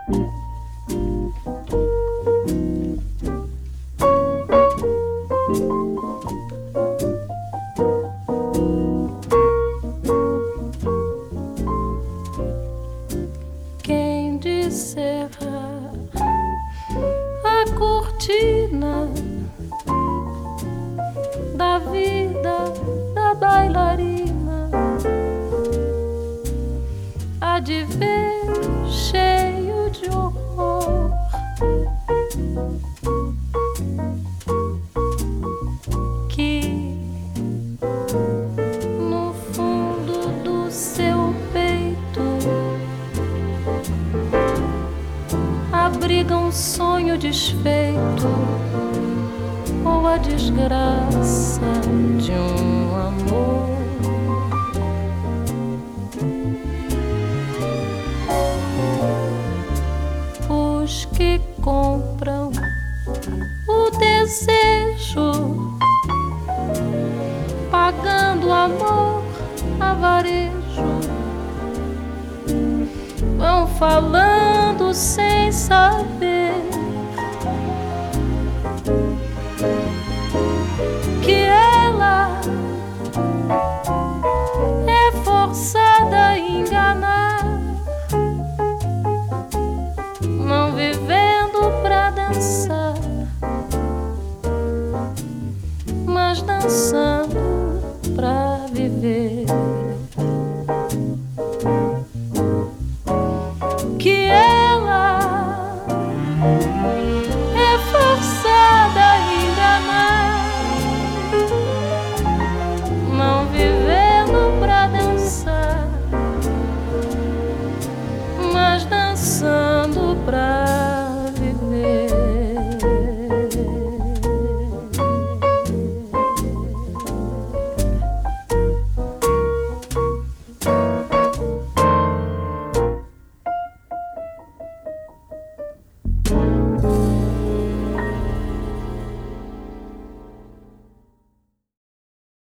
Quem de cerrar a cortina da vida da bailarina há de ver cheio de horror que no fundo do seu peito abriga um sonho desfeito ou a desgraça de um amor. Os que compram o desejo, pagando amor a varejo, vão falando sem saber